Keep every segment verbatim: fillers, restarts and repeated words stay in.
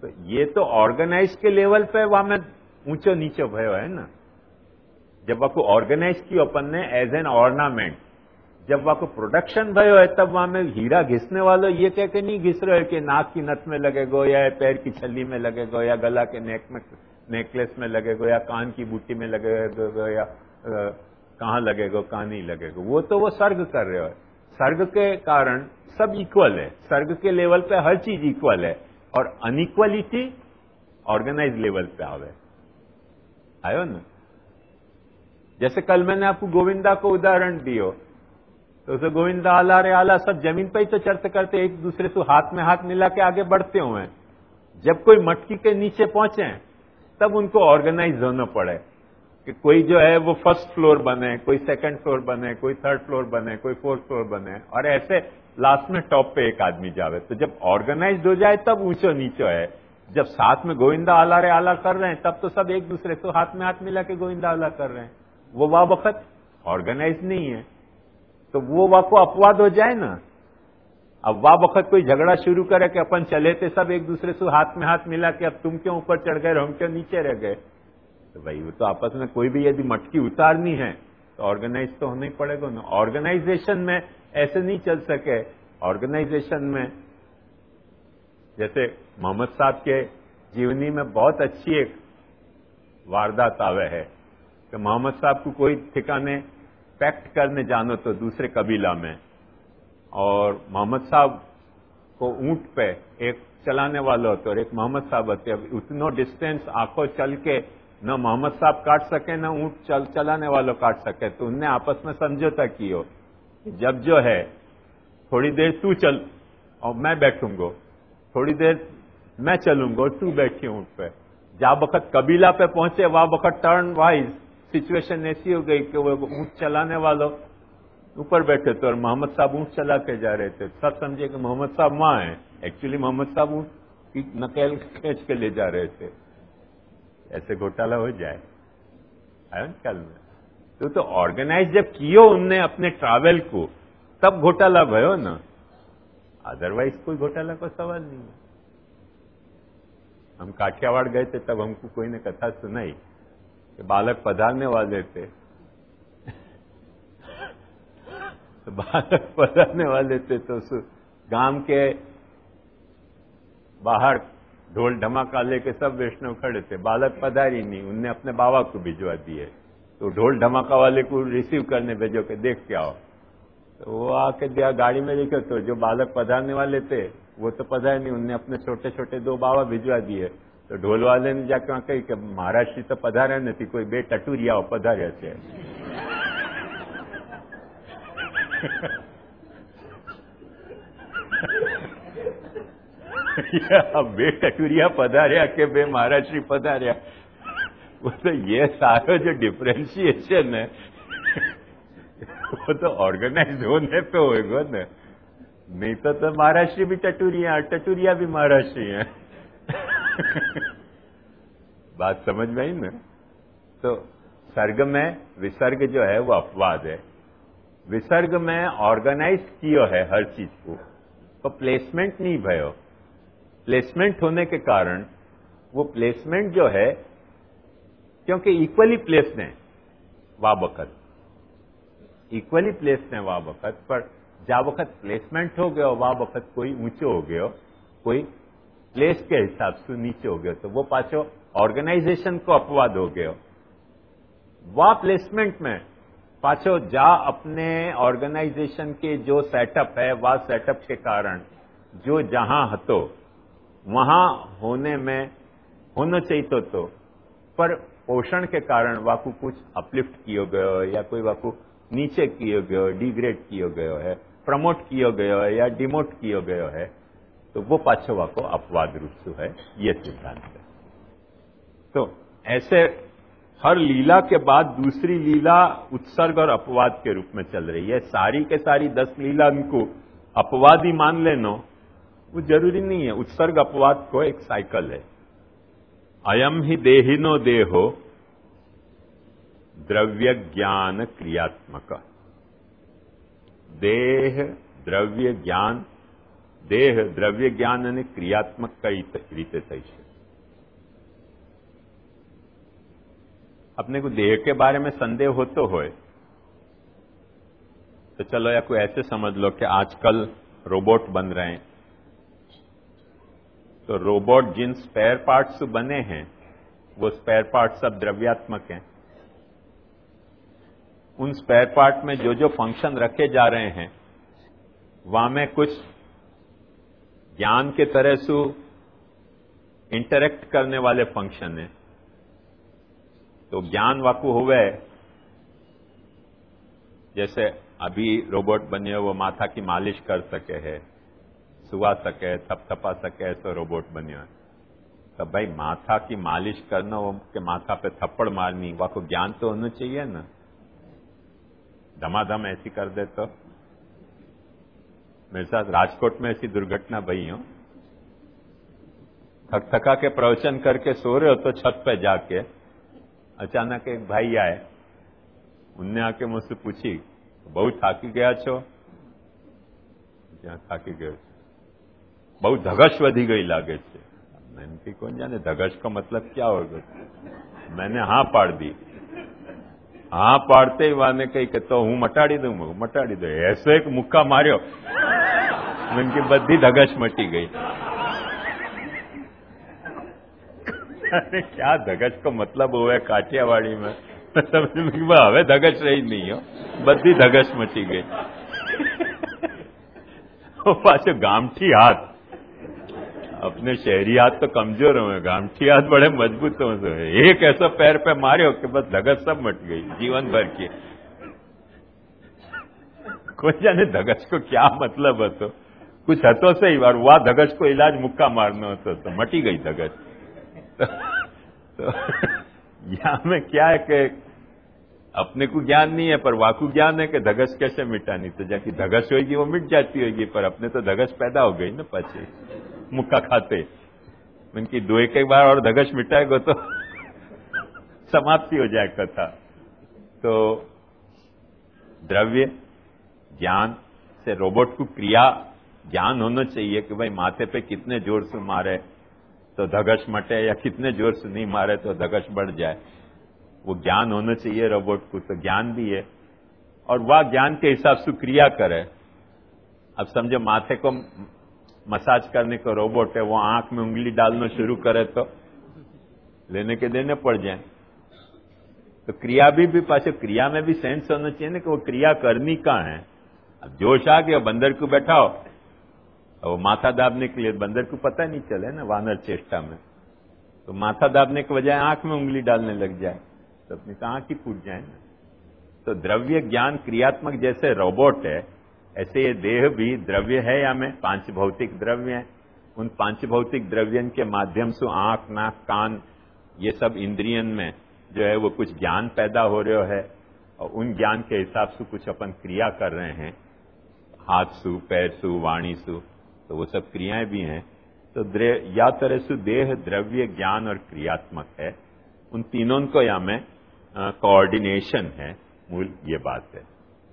तो ये तो ऑर्गेनाइज के लेवल पे वहां में ऊंचो नीचो भयो है ना। जब वहां को ऑर्गेनाइज कियो अपन ने एज एन ऑर्नामेंट, जब वहां को प्रोडक्शन भयो है तब वहां में हीरा घिसने वालों ये कह के नहीं घिस रहे कि नाक की नथ में लगेगो या पैर की छल्ली में लगेगो या गला के नेक में नेकलेस में लगेगो या कान की बूटी में लगेगो या कहाँ लगेगो कहाँ नहीं लगेगो। वो तो वो सर्ग कर रहे हो। सर्ग के कारण सब इक्वल है, सर्ग के लेवल पे हर चीज इक्वल है और अनइक्वलिटी ऑर्गेनाइज लेवल पे आवे आयो ना। जैसे कल मैंने आपको गोविंदा को उदाहरण दियो तो उसे गोविंदा आला रे आला सब जमीन पे ही तो चर्चा करते, एक दूसरे से हाथ में हाथ मिला के आगे बढ़ते हुए। जब कोई मटकी के नीचे पहुंचे तब उनको ऑर्गेनाइज होना पड़े कि कोई जो है वो फर्स्ट फ्लोर बने, कोई सेकंड फ्लोर बने, कोई थर्ड फ्लोर बने, कोई फोर्थ फ्लोर बने और ऐसे लास्ट में टॉप पे एक आदमी जावे। तो जब ऑर्गेनाइज हो जाए तब ऊंचो नीचो है। जब साथ में गोविंदा आला रे आला कर रहे हैं तब तो सब एक दूसरे से हाथ में हाथ मिला के गोविंदा आला कर रहे हैं। वो वाह वक्त ऑर्गेनाइज नहीं है तो वो वाह को अपवाद हो जाए ना। अब वाह वक्त कोई झगड़ा शुरू करे कि अपन चले थे सब एक दूसरे से हाथ में हाथ मिला के अब तुम क्यों ऊपर चढ़ गए हम क्यों नीचे रह गए, तो भाई वो तो आपस में कोई भी यदि मटकी उतारनी है तो ऑर्गेनाइज तो होना ही पड़ेगा ना। ऑर्गेनाइजेशन में ऐसे नहीं चल सके। ऑर्गेनाइजेशन में जैसे मोहम्मद साहब के जीवनी में बहुत अच्छी एक वारदात आवे है कि मोहम्मद साहब को कोई ठिकाने पैक्ट करने जानो तो दूसरे कबीला में, और मोहम्मद साहब को ऊंट पे एक चलाने वाला होते और एक मोहम्मद साहब होते। अब उतनो डिस्टेंस आंखों चल के न मोहम्मद साहब काट सके न ऊंट चल चलाने वालों काट सके, तो उनने आपस में समझौता कियो जब जो है थोड़ी देर तू चल और मैं बैठूंगा, थोड़ी देर मैं चलूंगा और तू बैठी ऊंट पे। जा वक्त कबीला पे पहुंचे वहां वक्त टर्न वाइज सिचुएशन ऐसी हो गई कि वो ऊंट चलाने वालों ऊपर बैठे थे और मोहम्मद साहब ऊंट चला के जा रहे थे। सब समझे कि मोहम्मद साहब वहां हैं, एक्चुअली मोहम्मद साहब ऊंट की नकेल खींच के ले जा रहे थे। ऐसे घोटाला हो जाए आयो ख्याल में। तो तो ऑर्गेनाइज जब कियो उनने अपने ट्रैवल को तब घोटाला भयो ना, अदरवाइज कोई घोटाला का सवाल नहीं है। हम काठियावाड़ गए थे तब हमको कोई ने कथा सुनाई कि बालक पधारने वाले थे तो बालक पधारने वाले थे तो गांव के बाहर ढोल ढमाका लेके सब वैष्णव खड़े थे। बालक पधारी नहीं, उनने अपने बाबा को भिजवा दिए। तो ढोल ढमाका वाले को रिसीव करने भेजो कि देख के आओ। तो वो आके दिया गाड़ी में लेकर, तो जो बालक पधारने वाले थे वो तो पधारे नहीं, उनने अपने छोटे छोटे दो बाबा भिजवा दिए। तो ढोल वाले ने जाकर वहां कही कि महाराज श्री तो पधारे नहीं, कोई बे टटुरिया पधार्या છે। बे टटुरिया पधार्या के बे महाराज श्री पधार्या, वो तो ये सारो जो डिफ्रेंशिएशन है वो तो ऑर्गेनाइज होने पे होएगा ना। नहीं तो तो महाराज श्री भी टटुरिया, टटुरिया भी महाराज श्री है। बात समझ में आई ना। तो सर्ग में विसर्ग जो है वो अपवाद है। विसर्ग में ऑर्गेनाइज कियो है हर चीज को, तो प्लेसमेंट नहीं भयो। प्लेसमेंट होने के कारण वो प्लेसमेंट जो है, क्योंकि इक्वली प्लेस्ड है वाह वक्त, इक्वली प्लेस्ड है वाह वक्त, पर जा वक्त प्लेसमेंट हो गया वाह वक्त कोई ऊंचो हो गयो, कोई प्लेस के हिसाब से नीचे हो गयो, तो वो पाछो ऑर्गेनाइजेशन को अपवाद हो गयो। वाह प्लेसमेंट में पाछो जा अपने ऑर्गेनाइजेशन के जो सेटअप है वाह सेटअप के कारण जो जहां हतो वहां होने में होना चाहिए तो, तो पर पोषण के कारण वाकू कुछ अपलिफ्ट कियो गयो या कोई वाकू नीचे कियो गयो, डिग्रेड कियो गयो है, प्रमोट कियो गयो है या डिमोट कियो गयो है, तो वो पाछो वाको अपवाद रूप से है, ये सिद्धांत है। तो ऐसे हर लीला के बाद दूसरी लीला उत्सर्ग और अपवाद के रूप में चल रही है। सारी के सारी दस लीला उनको अपवाद ही मान लेनो वो जरूरी नहीं है। उत्सर्ग अपवाद को एक साइकिल है। अयम ही देहिनो देहो द्रव्य ज्ञान क्रियात्मक। देह द्रव्य ज्ञान દેહ દ્રવ્ય જ્ઞાન અને ક્રિયાત્મક કઈ રીતે થઈ છે। अपने को देह के बारे में संदेह हो तो हो तो चलो या कोई ऐसे समझ लो कि आजकल रोबोट बन रहे हैं, तो रोबोट जिन स्पेयर पार्ट्स बने हैं वो स्पेयर पार्ट्स सब द्रव्यात्मक हैं। उन स्पेयर पार्ट में जो जो फंक्शन रखे जा रहे हैं वहां में कुछ ज्ञान के तरह से इंटरेक्ट करने वाले फंक्शन है। तो ज्ञान वाकू हुए, जैसे अभी रोबोट बने वो माथा की मालिश कर सके है, सुवा सके, थपथपा सके, ऐसा रोबोट बने है। तो भाई माथा की मालिश करना वो के माथा पे थप्पड़ मारनी, वाको ज्ञान तो होना चाहिए ना। धमाधम ऐसी कर दे तो मेरे साथ राजकोट में ऐसी दुर्घटना भई हो, थक थका के प्रवचन करके सो रहे हो तो छत पे जाके अचानक एक भाई आए, उनने आके मुझसे पूछी बहुत थाकी गया छो? क्या थाकी गयो? बहुत धगश वधी गई लागे छे। मैंने कही कौन जाने धगश का मतलब क्या होगा। मैंने हाँ पाड़ दी। हाँ पाड़ते ही वाने कही कि तो हूं मटाड़ी दूं, मटाड़ी दो। ऐसो एक मुक्का मार्यो, उनकी बद्धी धगश मटी गई। अरे क्या धगश को मतलब हुआ काठियावाड़ी में, हवे धगश रही नहीं हो, बद्धी धगश मची गई। पाछो गामठी हाथ, अपने शहरी हाथ तो कमजोर हुए, गामठी हाथ बड़े मजबूत हुए। एक ऐसा पैर पे मार्यो कि बस धगश सब मट गई जीवन भर की। कोई जाने धगश को क्या मतलब હતો, कुछ હતો सही बार वह धगश को इलाज मुक्का मारना હતો तो मटी गई धगश। तो, तो यहाँ में क्या है कि अपने को ज्ञान नहीं है पर वाकु ज्ञान है कि धगश कैसे मिटानी। तो जाकि धगश होगी वो मिट जाती होगी, पर अपने तो धगश पैदा हो गई ना पाछी मुक्का खाते। उनकी दो एक एक बार और धगश मिटाएगा तो समाप्ति हो जाए कथा। तो द्रव्य ज्ञान से रोबोट को क्रिया ज्ञान होना चाहिए कि भाई माथे पे कितने जोर से मारे तो धगश मटे, या कितने जोर से नहीं मारे तो धगश बढ़ जाए। वो ज्ञान होना चाहिए रोबोट को। तो ज्ञान भी है और वह ज्ञान के हिसाब से क्रिया करे। अब समझो माथे को मसाज करने को रोबोट है, वो आंख में उंगली डालना शुरू करे तो लेने के देने पड़ जाए। तो क्रिया भी, भी पाछे क्रिया में भी सेंस होना चाहिए ना कि वो क्रिया करनी कहाँ है। अब जोश आ गया, बंदर को बैठाओ, वो माथा दाबने के लिए बंदर को पता नहीं चले ना वानर चेष्टा में, तो माथा दाबने के बजाय आंख में उंगली डालने लग जाए तो अपनी तो आंख ही फूट जाए ना। तो द्रव्य ज्ञान क्रियात्मक जैसे रोबोट है, ऐसे ये देह भी द्रव्य है या में पांच भौतिक द्रव्य है। उन पांच भौतिक द्रव्यन के माध्यम से आंख, नाक, कान, ये सब इंद्रियन में जो है वो कुछ ज्ञान पैदा हो रहा है और उन ज्ञान के हिसाब से कुछ अपन क्रिया कर रहे हैं, हाथ सु, पैर सु, वाणी सु, तो वो सब क्रियाएं भी हैं। तो या तरह से देह द्रव्य ज्ञान और क्रियात्मक है, उन तीनों को या में कोऑर्डिनेशन है, मूल ये बात है।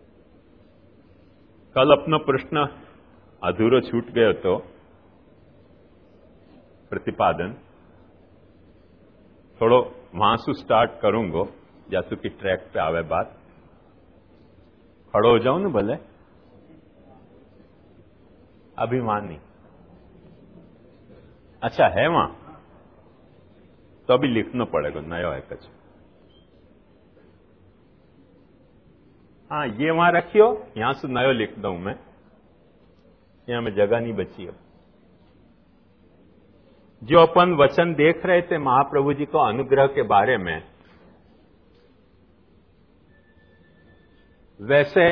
कल अपना प्रश्न अधूरो छूट गयो तो प्रतिपादन थोड़ो वहां से स्टार्ट करूंगो जासू की ट्रैक पे आवे बात। खड़ो हो जाऊं ना भले, अभी वहां नहीं। अच्छा है वहां तो अभी लिखना पड़ेगा, नया है कुछ। हाँ ये वहां रखियो, यहां से नयो लिख दूं मैं, यहां में जगह नहीं बची अब। जो अपन वचन देख रहे थे महाप्रभु जी को अनुग्रह के बारे में, वैसे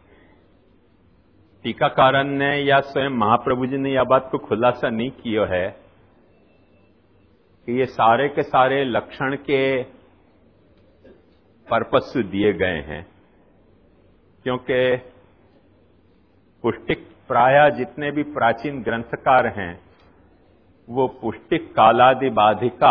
टीकाकारन ने या स्वयं महाप्रभु जी ने यह बात को खुलासा नहीं किया है कि ये सारे के सारे लक्षण के पर्पस से दिए गए हैं, क्योंकि पुष्टिक प्रायः जितने भी प्राचीन ग्रंथकार हैं वो पुष्टिक कालादि बाधिका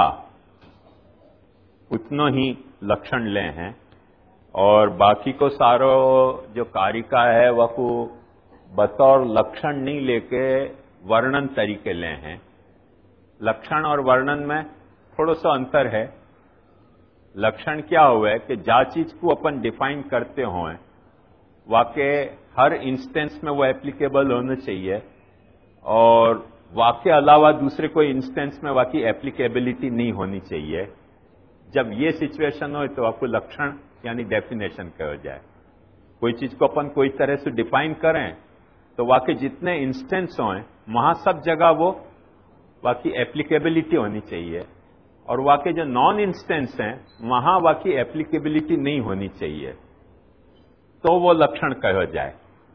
उतनो ही लक्षण ले हैं और बाकी को सारो जो कारिका है वह को बतौर लक्षण नहीं लेके वर्णन तरीके ले हैं। लक्षण और वर्णन में थोड़ा सा अंतर है। लक्षण क्या हुआ है कि जा चीज को अपन डिफाइन करते हों वाकई हर इंस्टेंस में वो एप्लीकेबल होना चाहिए और वाकई अलावा दूसरे कोई इंस्टेंस में वाकई एप्लीकेबिलिटी नहीं होनी चाहिए। जब ये सिचुएशन हो तो आपको लक्षण यानी डेफिनेशन कहा जाए। कोई चीज को अपन कोई तरह से डिफाइन करें तो वाकई जितने इंस्टेंस हों वहां सब जगह वो वाकई एप्लीकेबिलिटी होनी चाहिए और वाकई जो नॉन इंस्टेंस हैं वहां वाकई एप्लीकेबिलिटी नहीं होनी चाहिए, तो वो लक्षण कहा जाए।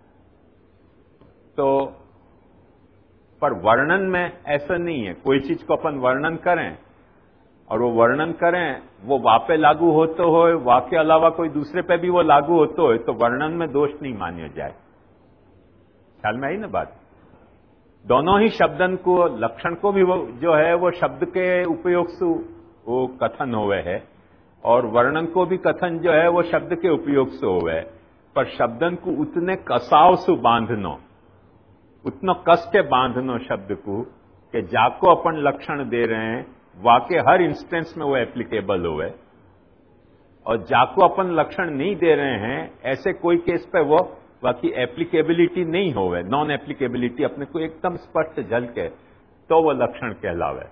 तो पर वर्णन में ऐसा नहीं है। कोई चीज को अपन वर्णन करें और वो वर्णन करें वो वापे लागू होते हो, वाके अलावा कोई दूसरे पे भी वो लागू होते हो, तो वर्णन में दोष नहीं मान्य जाए। ख्याल में आई ना बात? दोनों ही शब्दन को, लक्षण को भी वो जो है वो शब्द के उपयोग से वो कथन हुए है और वर्णन को भी कथन जो है वो शब्द के उपयोग से हुए है, पर शब्दन को उतने कसाव से बांधनो, उतना कस के बांधनो शब्द को कि जाको अपन लक्षण दे रहे हैं वाकई हर इंस्टेंस में वो एप्लीकेबल हुए और जाको अपन लक्षण नहीं दे रहे हैं ऐसे कोई केस पे वो बाकी एप्लीकेबिलिटी नहीं होवे, नॉन एप्लीकेबिलिटी अपने को एकदम स्पष्ट झलके, तो वो लक्षण कहलावे।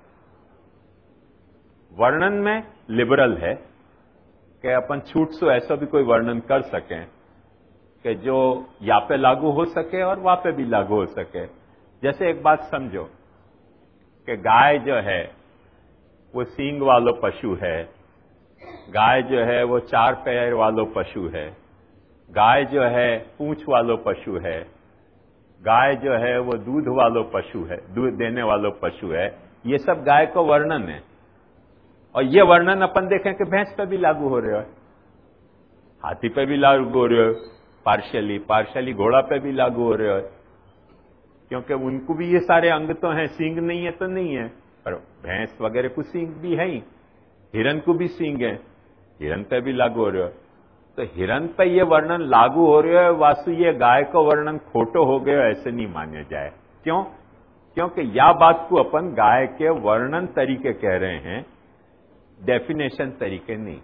वर्णन में लिबरल है कि अपन छूट से ऐसा भी कोई वर्णन कर सकें कि जो या पे लागू हो सके और वहां पे भी लागू हो सके। जैसे एक बात समझो कि गाय जो है वो सींग वालो पशु है, गाय जो है वो चार पैर वालो पशु है, गाय जो है पूंछ वालो पशु है, गाय जो है वो दूध वालो पशु है, दूध देने वालो पशु है। ये सब गाय को वर्णन है और ये वर्णन अपन देखें कि भैंस पे भी लागू हो रहे हो, हाथी पे भी लागू हो रहे हो, पार्शियली पार्शियली घोड़ा पे भी लागू हो रहे हो, क्योंकि उनको भी ये सारे अंग तो हैं, सींग नहीं है तो नहीं है, पर भैंस वगैरह को सींग भी है ही, हिरन को भी सींग है, हिरन पे भी लागू हो रहे हो। तो हिरन पे ये वर्णन लागू हो रहे हो, वास्तु ये गाय को वर्णन खोटो हो गए ऐसे नहीं माने जाए। क्यों? क्योंकि या बात को अपन गाय के वर्णन तरीके कह रहे हैं, डेफिनेशन तरीके नहीं।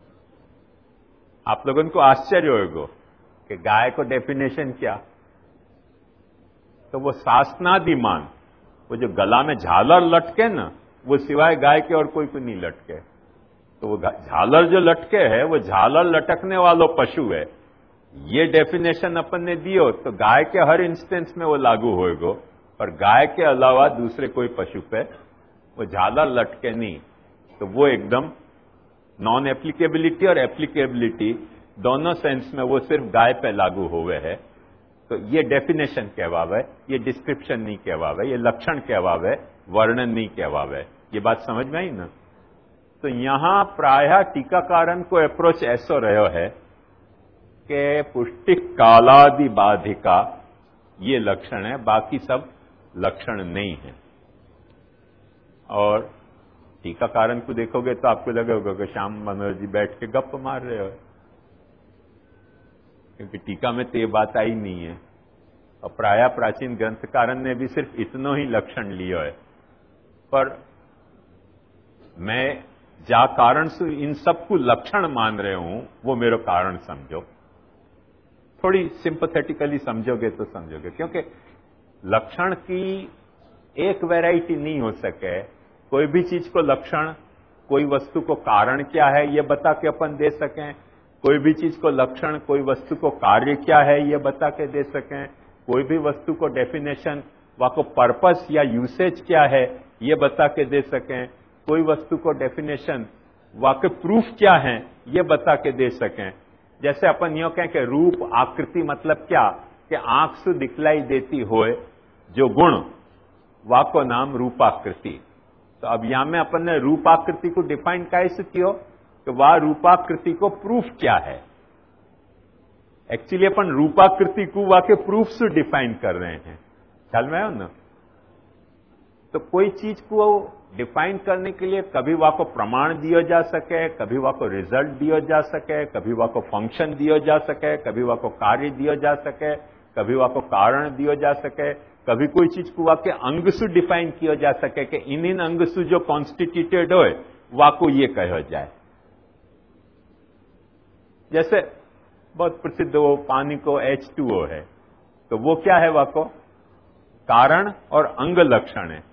आप लोगों को आश्चर्य होगा कि गाय को डेफिनेशन क्या, तो वो शासनादिमान, वो जो गला में झालर लटके ना, वो सिवाय गाय के और कोई को नहीं लटके। तो वो झालर जो लटके है वो झालर लटकने वालों पशु है। ये डेफिनेशन अपन ने दियो तो गाय के हर इंस्टेंस में वो लागू होएगा, पर गाय के अलावा दूसरे कोई पशु पे वो झालर लटके नहीं, तो वो एकदम नॉन एप्लीकेबिलिटी और एप्लीकेबिलिटी दोनों सेंस में वो सिर्फ गाय पे लागू हुए है। तो ये डेफिनेशन कहवावे, ये डिस्क्रिप्शन नहीं कहवावे, ये लक्षण कहवावे, वर्णन नहीं कहवावे। ये बात समझ में आई ना? तो यहां प्रायः टीकाकारन को अप्रोच ऐसा रहो है कि पुष्टिक कालादि बाधिका ये लक्षण है, बाकी सब लक्षण नहीं है। और टीकाकारन को देखोगे तो आपको लगेगा कि श्याम मनोहर जी बैठ के गप मार रहे हो, क्योंकि टीका में तो ये बात आई नहीं है। और प्रायः प्राचीन ग्रंथकारन ने भी सिर्फ इतनो ही लक्षण लियो है। पर मैं जा कारण से इन सबको लक्षण मान रहे हूं, वो मेरा कारण समझो। थोड़ी सिंपथेटिकली समझोगे तो समझोगे, क्योंकि लक्षण की एक वैरायटी नहीं हो सके। कोई भी चीज को लक्षण, कोई वस्तु को कारण क्या है ये बता के अपन दे सकें, कोई भी चीज को लक्षण कोई वस्तु को कार्य क्या है ये बता के दे सकें, कोई भी वस्तु को डेफिनेशन वहां को पर्पस या यूसेज क्या है ये बता के दे सकें, कोई वस्तु को डेफिनेशन वहां के प्रूफ क्या है ये बता के दे सकें। जैसे अपन यो कहें कि रूप आकृति मतलब क्या, कि आंख से दिखलाई देती होए जो गुण, वा को नाम रूपाकृति। तो अब यहां में अपन ने रूपाकृति को डिफाइन कैसे किया कि वह रूपाकृति को प्रूफ क्या है। एक्चुअली अपन रूपाकृति को वहां के प्रूफ से डिफाइन कर रहे हैं। ख्याल में आयो ना? तो कोई चीज को डिफाइन करने के लिए कभी वहां को प्रमाण दिया जा सके, कभी वहां को रिजल्ट दिया जा सके, कभी वहां को फंक्शन दिया जा सके, कभी वहां को कार्य दिया जा सके, कभी वहां को कारण दिया जा सके, कभी कोई चीज को वाके अंग सु डिफाइन किया जा सके कि इन इन अंग सु जो कॉन्स्टिट्यूटेड हो वाको ये कहो जाए। जैसे बहुत प्रसिद्ध वो पानी को एच टू ओ है, तो वो क्या है वाको? कारण और अंग लक्षण है।